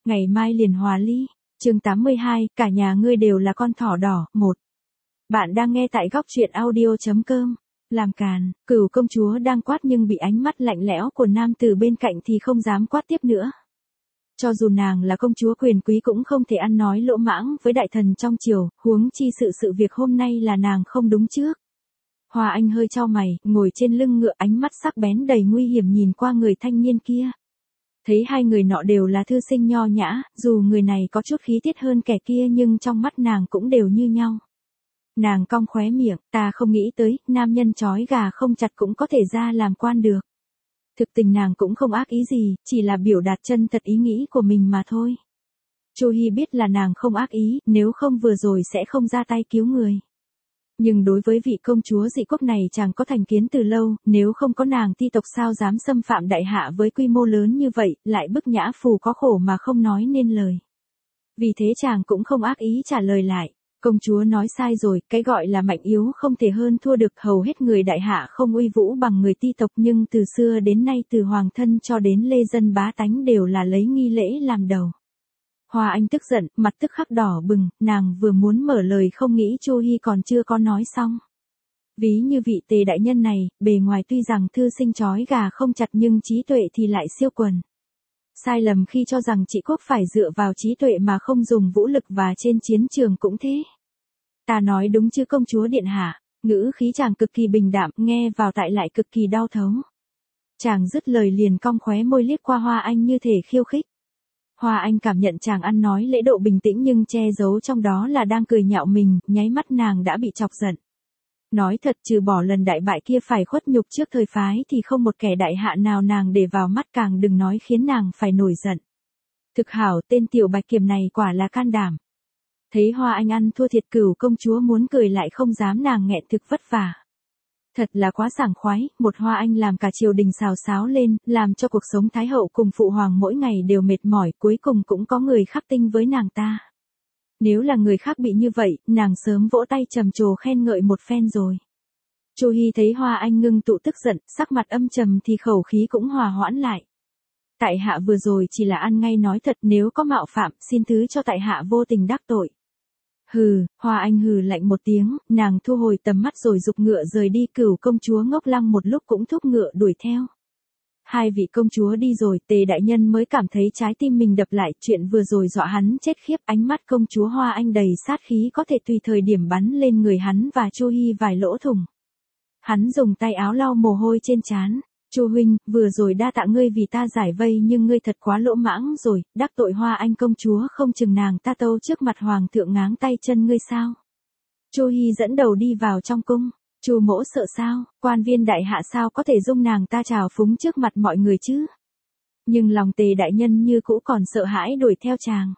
ngày mai liền hòa ly. Chương 82, cả nhà ngươi đều là con thỏ đỏ. 1. Bạn đang nghe tại góc truyện audio.com. Làm càn, Cửu công chúa đang quát nhưng bị ánh mắt lạnh lẽo của nam tử bên cạnh thì không dám quát tiếp nữa. Cho dù nàng là công chúa quyền quý cũng không thể ăn nói lỗ mãng với đại thần trong triều, huống chi sự việc hôm nay là nàng không đúng trước. Hoa Anh hơi chau mày, ngồi trên lưng ngựa, ánh mắt sắc bén đầy nguy hiểm nhìn qua người thanh niên kia. Thấy hai người nọ đều là thư sinh nho nhã, dù người này có chút khí tiết hơn kẻ kia nhưng trong mắt nàng cũng đều như nhau. Nàng cong khóe miệng, ta không nghĩ tới, nam nhân trói gà không chặt cũng có thể ra làm quan được. Thực tình nàng cũng không ác ý gì, chỉ là biểu đạt chân thật ý nghĩ của mình mà thôi. Chu Hi biết là nàng không ác ý, nếu không vừa rồi sẽ không ra tay cứu người. Nhưng đối với vị công chúa dị quốc này chàng có thành kiến từ lâu, nếu không có nàng ti tộc sao dám xâm phạm đại hạ với quy mô lớn như vậy, lại bức nhã phù có khổ mà không nói nên lời. Vì thế chàng cũng không ác ý trả lời lại. Công chúa nói sai rồi, cái gọi là mạnh yếu không thể hơn thua được, hầu hết người đại hạ không uy vũ bằng người ti tộc, nhưng từ xưa đến nay từ hoàng thân cho đến lê dân bá tánh đều là lấy nghi lễ làm đầu. Hoa Anh tức giận, mặt tức khắc đỏ bừng, nàng vừa muốn mở lời không nghĩ Chu Hi còn chưa có nói xong. Ví như vị Tề đại nhân này, bề ngoài tuy rằng thư sinh trói gà không chặt nhưng trí tuệ thì lại siêu quần. Sai lầm khi cho rằng trị quốc phải dựa vào trí tuệ mà không dùng vũ lực, và trên chiến trường cũng thế. Ta nói đúng chứ công chúa điện hạ? Ngữ khí chàng cực kỳ bình đạm, nghe vào tại lại cực kỳ đau thấu. Chàng dứt lời liền cong khóe môi liếc qua Hoa Anh như thể khiêu khích. Hoa Anh cảm nhận chàng ăn nói lễ độ bình tĩnh nhưng che giấu trong đó là đang cười nhạo mình, nháy mắt nàng đã bị chọc giận. Nói thật, trừ bỏ lần đại bại kia phải khuất nhục trước thời phái thì không một kẻ đại hạ nào nàng để vào mắt, càng đừng nói khiến nàng phải nổi giận. Thực hảo, tên tiểu bạch kiểm này quả là can đảm. Thấy Hoa Anh ăn thua thiệt, Cửu công chúa muốn cười lại không dám, nàng nghẹn thực vất vả. Thật là quá sảng khoái, một Hoa Anh làm cả triều đình xào xáo lên, làm cho cuộc sống thái hậu cùng phụ hoàng mỗi ngày đều mệt mỏi, cuối cùng cũng có người khắc tinh với nàng ta. Nếu là người khác bị như vậy, nàng sớm vỗ tay trầm trồ khen ngợi một phen rồi. Chu Hi thấy Hoa Anh ngưng tụ tức giận, sắc mặt âm trầm thì khẩu khí cũng hòa hoãn lại. Tại hạ vừa rồi chỉ là ăn ngay nói thật, nếu có mạo phạm, xin thứ cho tại hạ vô tình đắc tội. Hừ, Hoa Anh hừ lạnh một tiếng, nàng thu hồi tầm mắt rồi giục ngựa rời đi. Cửu công chúa ngốc lăng một lúc cũng thúc ngựa đuổi theo. Hai vị công chúa đi rồi, Tề đại nhân mới cảm thấy trái tim mình đập lại, chuyện vừa rồi dọa hắn chết khiếp, ánh mắt công chúa Hoa Anh đầy sát khí có thể tùy thời điểm bắn lên người hắn và Chu Hi vài lỗ thủng. Hắn dùng tay áo lau mồ hôi trên trán. Chu huynh, vừa rồi đa tạ ngươi vì ta giải vây, nhưng ngươi thật quá lỗ mãng rồi, đắc tội Hoa Anh công chúa không chừng nàng ta tâu trước mặt hoàng thượng ngáng tay chân ngươi sao. Chu Hi dẫn đầu đi vào trong cung. Chu mỗ sợ sao, quan viên đại hạ sao có thể dung nàng ta trào phúng trước mặt mọi người chứ. Nhưng lòng Tề đại nhân như cũ còn sợ hãi đuổi theo chàng.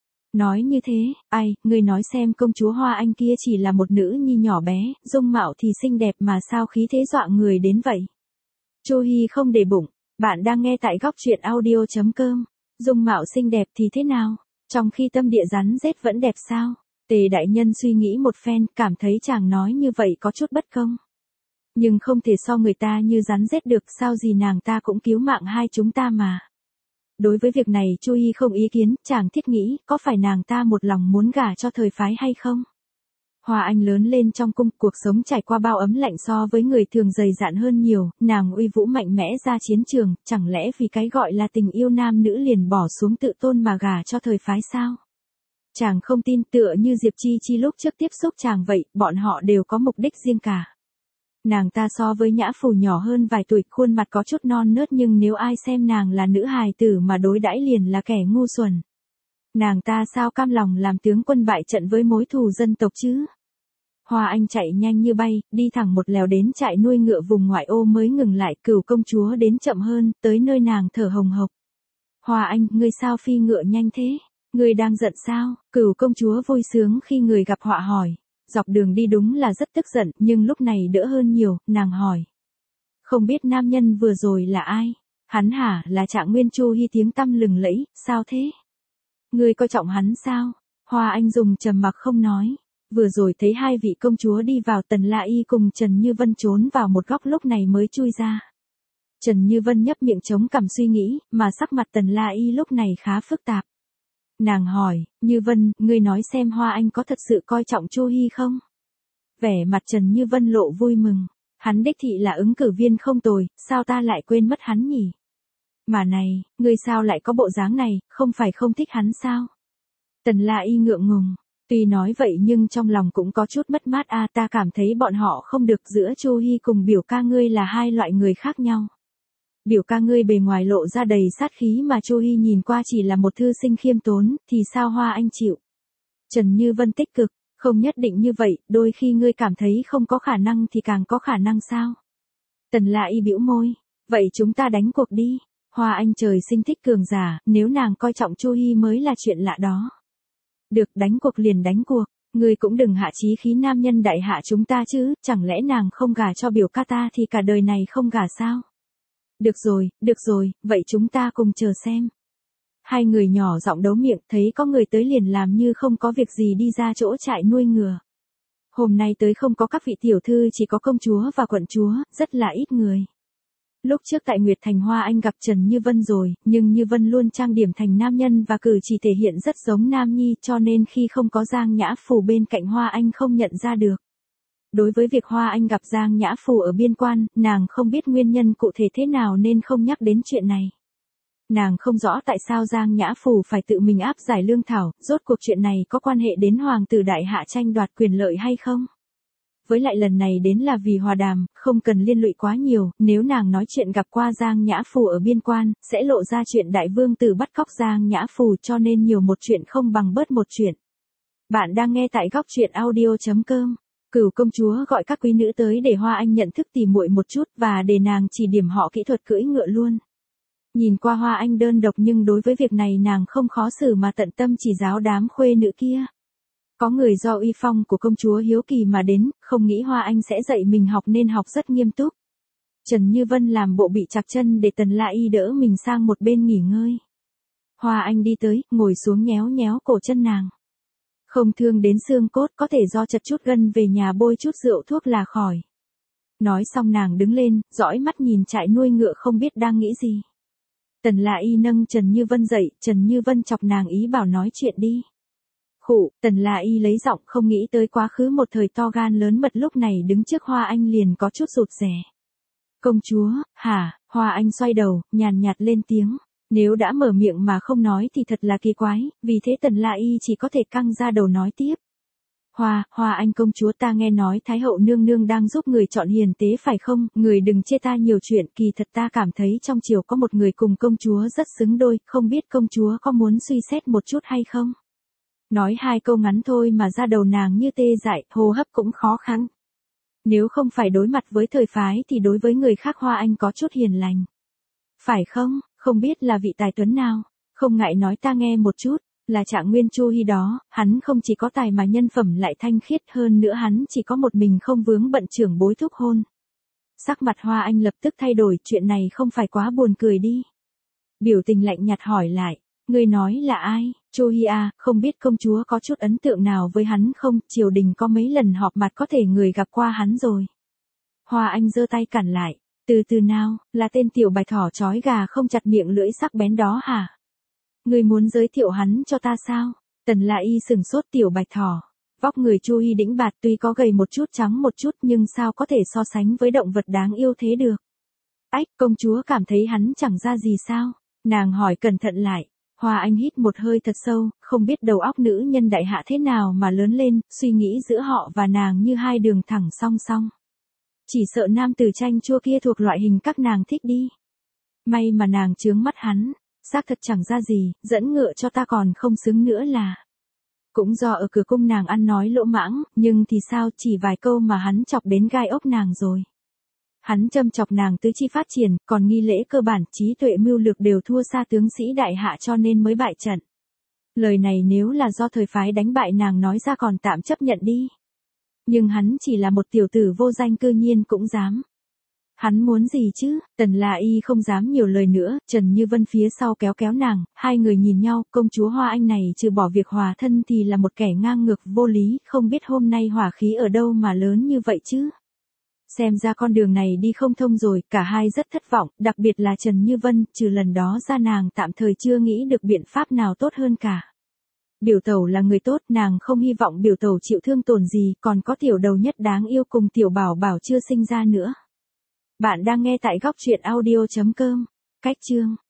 Nói như thế, ai, ngươi nói xem, công chúa Hoa Anh kia chỉ là một nữ nhi nhỏ bé, dung mạo thì xinh đẹp mà sao khí thế dọa người đến vậy. Chu Hi không để bụng, bạn đang nghe tại góc truyện audio.com. Dung mạo xinh đẹp thì thế nào, trong khi tâm địa rắn rết vẫn đẹp sao? Tề đại nhân suy nghĩ một phen, cảm thấy chàng nói như vậy có chút bất công. Nhưng không thể so người ta như rắn rết được, sao gì nàng ta cũng cứu mạng hai chúng ta mà. Đối với việc này Chu Hi không ý kiến, chàng thiết nghĩ, có phải nàng ta một lòng muốn gả cho thời phái hay không? Hoa Anh lớn lên trong cung, cuộc sống trải qua bao ấm lạnh so với người thường dày dạn hơn nhiều, nàng uy vũ mạnh mẽ ra chiến trường, chẳng lẽ vì cái gọi là tình yêu nam nữ liền bỏ xuống tự tôn mà gả cho thời phái sao? Chàng không tin, tựa như Diệp Chi Chi lúc trước tiếp xúc chàng vậy, bọn họ đều có mục đích riêng cả. Nàng ta so với Nhã Phù nhỏ hơn vài tuổi, khuôn mặt có chút non nớt, nhưng nếu ai xem nàng là nữ hài tử mà đối đãi liền là kẻ ngu xuẩn. Nàng ta sao cam lòng làm tướng quân bại trận với mối thù dân tộc chứ? Hoa Anh chạy nhanh như bay, đi thẳng một lèo đến trại nuôi ngựa vùng ngoại ô mới ngừng lại. Cửu công chúa đến chậm hơn, tới nơi nàng thở hồng hộc. Hoa Anh, ngươi sao phi ngựa nhanh thế? Ngươi đang giận sao? Cửu công chúa vui sướng khi người gặp họa hỏi. Dọc đường đi đúng là rất tức giận, nhưng lúc này đỡ hơn nhiều, nàng hỏi. Không biết nam nhân vừa rồi là ai? Hắn hả, là Trạng Nguyên. Chu Hi tiếng tăm lừng lẫy, sao thế? Ngươi coi trọng hắn sao? Hoa Anh dùng trầm mặc không nói. Vừa rồi thấy hai vị công chúa đi vào, Tần La Y cùng Trần Như Vân trốn vào một góc lúc này mới chui ra. Trần Như Vân nhấp miệng chống cằm suy nghĩ, mà sắc mặt Tần La Y lúc này khá phức tạp. Nàng hỏi, Như Vân, ngươi nói xem Hoa Anh có thật sự coi trọng Chu Hi không? Vẻ mặt Trần Như Vân lộ vui mừng. Hắn đích thị là ứng cử viên không tồi, sao ta lại quên mất hắn nhỉ? Mà này, ngươi sao lại có bộ dáng này, không phải không thích hắn sao? Tần La Y ngượng ngùng. Tuy nói vậy nhưng trong lòng cũng có chút mất mát ta cảm thấy bọn họ không được, giữa Chu Hi cùng biểu ca ngươi là hai loại người khác nhau. Biểu ca ngươi bề ngoài lộ ra đầy sát khí mà Chu Hi nhìn qua chỉ là một thư sinh khiêm tốn, thì sao Hoa Anh chịu? Trần Như Vân tích cực, không nhất định như vậy, đôi khi ngươi cảm thấy không có khả năng thì càng có khả năng sao? Tần La Y bĩu môi, vậy chúng ta đánh cuộc đi. Hoa Anh trời sinh thích cường giả, nếu nàng coi trọng Chu Hi mới là chuyện lạ đó. Được, đánh cuộc liền đánh cuộc, ngươi cũng đừng hạ chí khí nam nhân đại hạ chúng ta chứ, chẳng lẽ nàng không gả cho biểu ca ta thì cả đời này không gả sao? Được rồi, vậy chúng ta cùng chờ xem. Hai người nhỏ giọng đấu miệng, thấy có người tới liền làm như không có việc gì đi ra chỗ trại nuôi ngựa. Hôm nay tới không có các vị tiểu thư, chỉ có công chúa và quận chúa, rất là ít người. Lúc trước tại Nguyệt Thành Hoa Anh gặp Trần Như Vân rồi, nhưng Như Vân luôn trang điểm thành nam nhân và cử chỉ thể hiện rất giống nam nhi, cho nên khi không có Giang Nhã Phù bên cạnh Hoa Anh không nhận ra được. Đối với việc Hoa Anh gặp Giang Nhã Phù ở biên quan, nàng không biết nguyên nhân cụ thể thế nào nên không nhắc đến chuyện này. Nàng không rõ tại sao Giang Nhã Phù phải tự mình áp giải lương thảo, rốt cuộc chuyện này có quan hệ đến hoàng tử đại hạ tranh đoạt quyền lợi hay không? Với lại lần này đến là vì hòa đàm, không cần liên lụy quá nhiều, nếu nàng nói chuyện gặp qua Giang Nhã Phù ở biên quan, sẽ lộ ra chuyện đại vương tử bắt cóc Giang Nhã Phù, cho nên nhiều một chuyện không bằng bớt một chuyện. Bạn đang nghe tại góc truyện audio.com. Cửu công chúa gọi các quý nữ tới để Hoa Anh nhận thức tỉ muội một chút và để nàng chỉ điểm họ kỹ thuật cưỡi ngựa luôn. Nhìn qua Hoa Anh đơn độc nhưng đối với việc này nàng không khó xử mà tận tâm chỉ giáo đám khuê nữ kia. Có người do uy phong của công chúa hiếu kỳ mà đến, không nghĩ Hoa Anh sẽ dạy mình học nên học rất nghiêm túc. Trần Như Vân làm bộ bị chạc chân để Tần La Y đỡ mình sang một bên nghỉ ngơi. Hoa Anh đi tới, ngồi xuống nhéo nhéo cổ chân nàng. Không thương đến xương cốt, có thể do chật chút gân, về nhà bôi chút rượu thuốc là khỏi. Nói xong nàng đứng lên, dõi mắt nhìn trại nuôi ngựa không biết đang nghĩ gì. Tần La Y nâng Trần Như Vân dậy, Trần Như Vân chọc nàng ý bảo nói chuyện đi. Khụ, Tần La Y lấy giọng, không nghĩ tới quá khứ một thời to gan lớn mật lúc này đứng trước Hoa Anh liền có chút rụt rè. Công chúa, hả? Hoa Anh xoay đầu, nhàn nhạt lên tiếng. Nếu đã mở miệng mà không nói thì thật là kỳ quái, vì thế Tần La Y chỉ có thể căng ra đầu nói tiếp. Hoa Anh công chúa, ta nghe nói Thái hậu nương nương đang giúp người chọn hiền tế phải không? Người đừng chê ta nhiều chuyện, kỳ thật ta cảm thấy trong triều có một người cùng công chúa rất xứng đôi, không biết công chúa có muốn suy xét một chút hay không? Nói hai câu ngắn thôi mà ra đầu nàng như tê dại, hô hấp cũng khó khăn. Nếu không phải đối mặt với thời phái thì đối với người khác Hoa Anh có chút hiền lành. Phải không? Không biết là vị tài tuấn nào, không ngại nói ta nghe một chút, là Trạng Nguyên Chu Hi đó, hắn không chỉ có tài mà nhân phẩm lại thanh khiết, hơn nữa hắn chỉ có một mình không vướng bận trưởng bối thúc hôn. Sắc mặt Hoa Anh lập tức thay đổi, chuyện này không phải quá buồn cười đi. Biểu tình lạnh nhạt hỏi lại, ngươi nói là ai? Chu Hi à, không biết công chúa có chút ấn tượng nào với hắn không, triều đình có mấy lần họp mặt có thể người gặp qua hắn rồi. Hoa Anh giơ tay cản lại. Từ nào, là tên tiểu bạch thỏ chói gà không chặt miệng lưỡi sắc bén đó hả? Ngươi muốn giới thiệu hắn cho ta sao? Tần La Y sừng sốt, tiểu bạch thỏ. Vóc người Chu Hi đĩnh bạt, tuy có gầy một chút trắng một chút nhưng sao có thể so sánh với động vật đáng yêu thế được? Ách, công chúa cảm thấy hắn chẳng ra gì sao? Nàng hỏi cẩn thận lại. Hoa Anh hít một hơi thật sâu, không biết đầu óc nữ nhân đại hạ thế nào mà lớn lên, suy nghĩ giữa họ và nàng như hai đường thẳng song song. Chỉ sợ nam tử chanh chua kia thuộc loại hình các nàng thích đi. May mà nàng chướng mắt hắn, xác thật chẳng ra gì, dẫn ngựa cho ta còn không xứng nữa là. Cũng do ở cửa cung nàng ăn nói lỗ mãng, nhưng thì sao, chỉ vài câu mà hắn chọc đến gai ốc nàng rồi. Hắn châm chọc nàng tứ chi phát triển, còn nghi lễ cơ bản, trí tuệ mưu lược đều thua xa tướng sĩ đại hạ cho nên mới bại trận. Lời này nếu là do thời phái đánh bại nàng nói ra còn tạm chấp nhận đi. Nhưng hắn chỉ là một tiểu tử vô danh cư nhiên cũng dám. Hắn muốn gì chứ? Tần La Y không dám nhiều lời nữa, Trần Như Vân phía sau kéo kéo nàng, hai người nhìn nhau, công chúa Hoa Anh này trừ bỏ việc hòa thân thì là một kẻ ngang ngược vô lý, không biết hôm nay hỏa khí ở đâu mà lớn như vậy chứ? Xem ra con đường này đi không thông rồi, cả hai rất thất vọng, đặc biệt là Trần Như Vân, trừ lần đó ra nàng tạm thời chưa nghĩ được biện pháp nào tốt hơn cả. Biểu tẩu là người tốt, nàng không hy vọng biểu tẩu chịu thương tổn gì, còn có tiểu đầu nhất đáng yêu cùng tiểu bảo bảo chưa sinh ra nữa. Bạn đang nghe tại góc truyện audio.com. Cách chương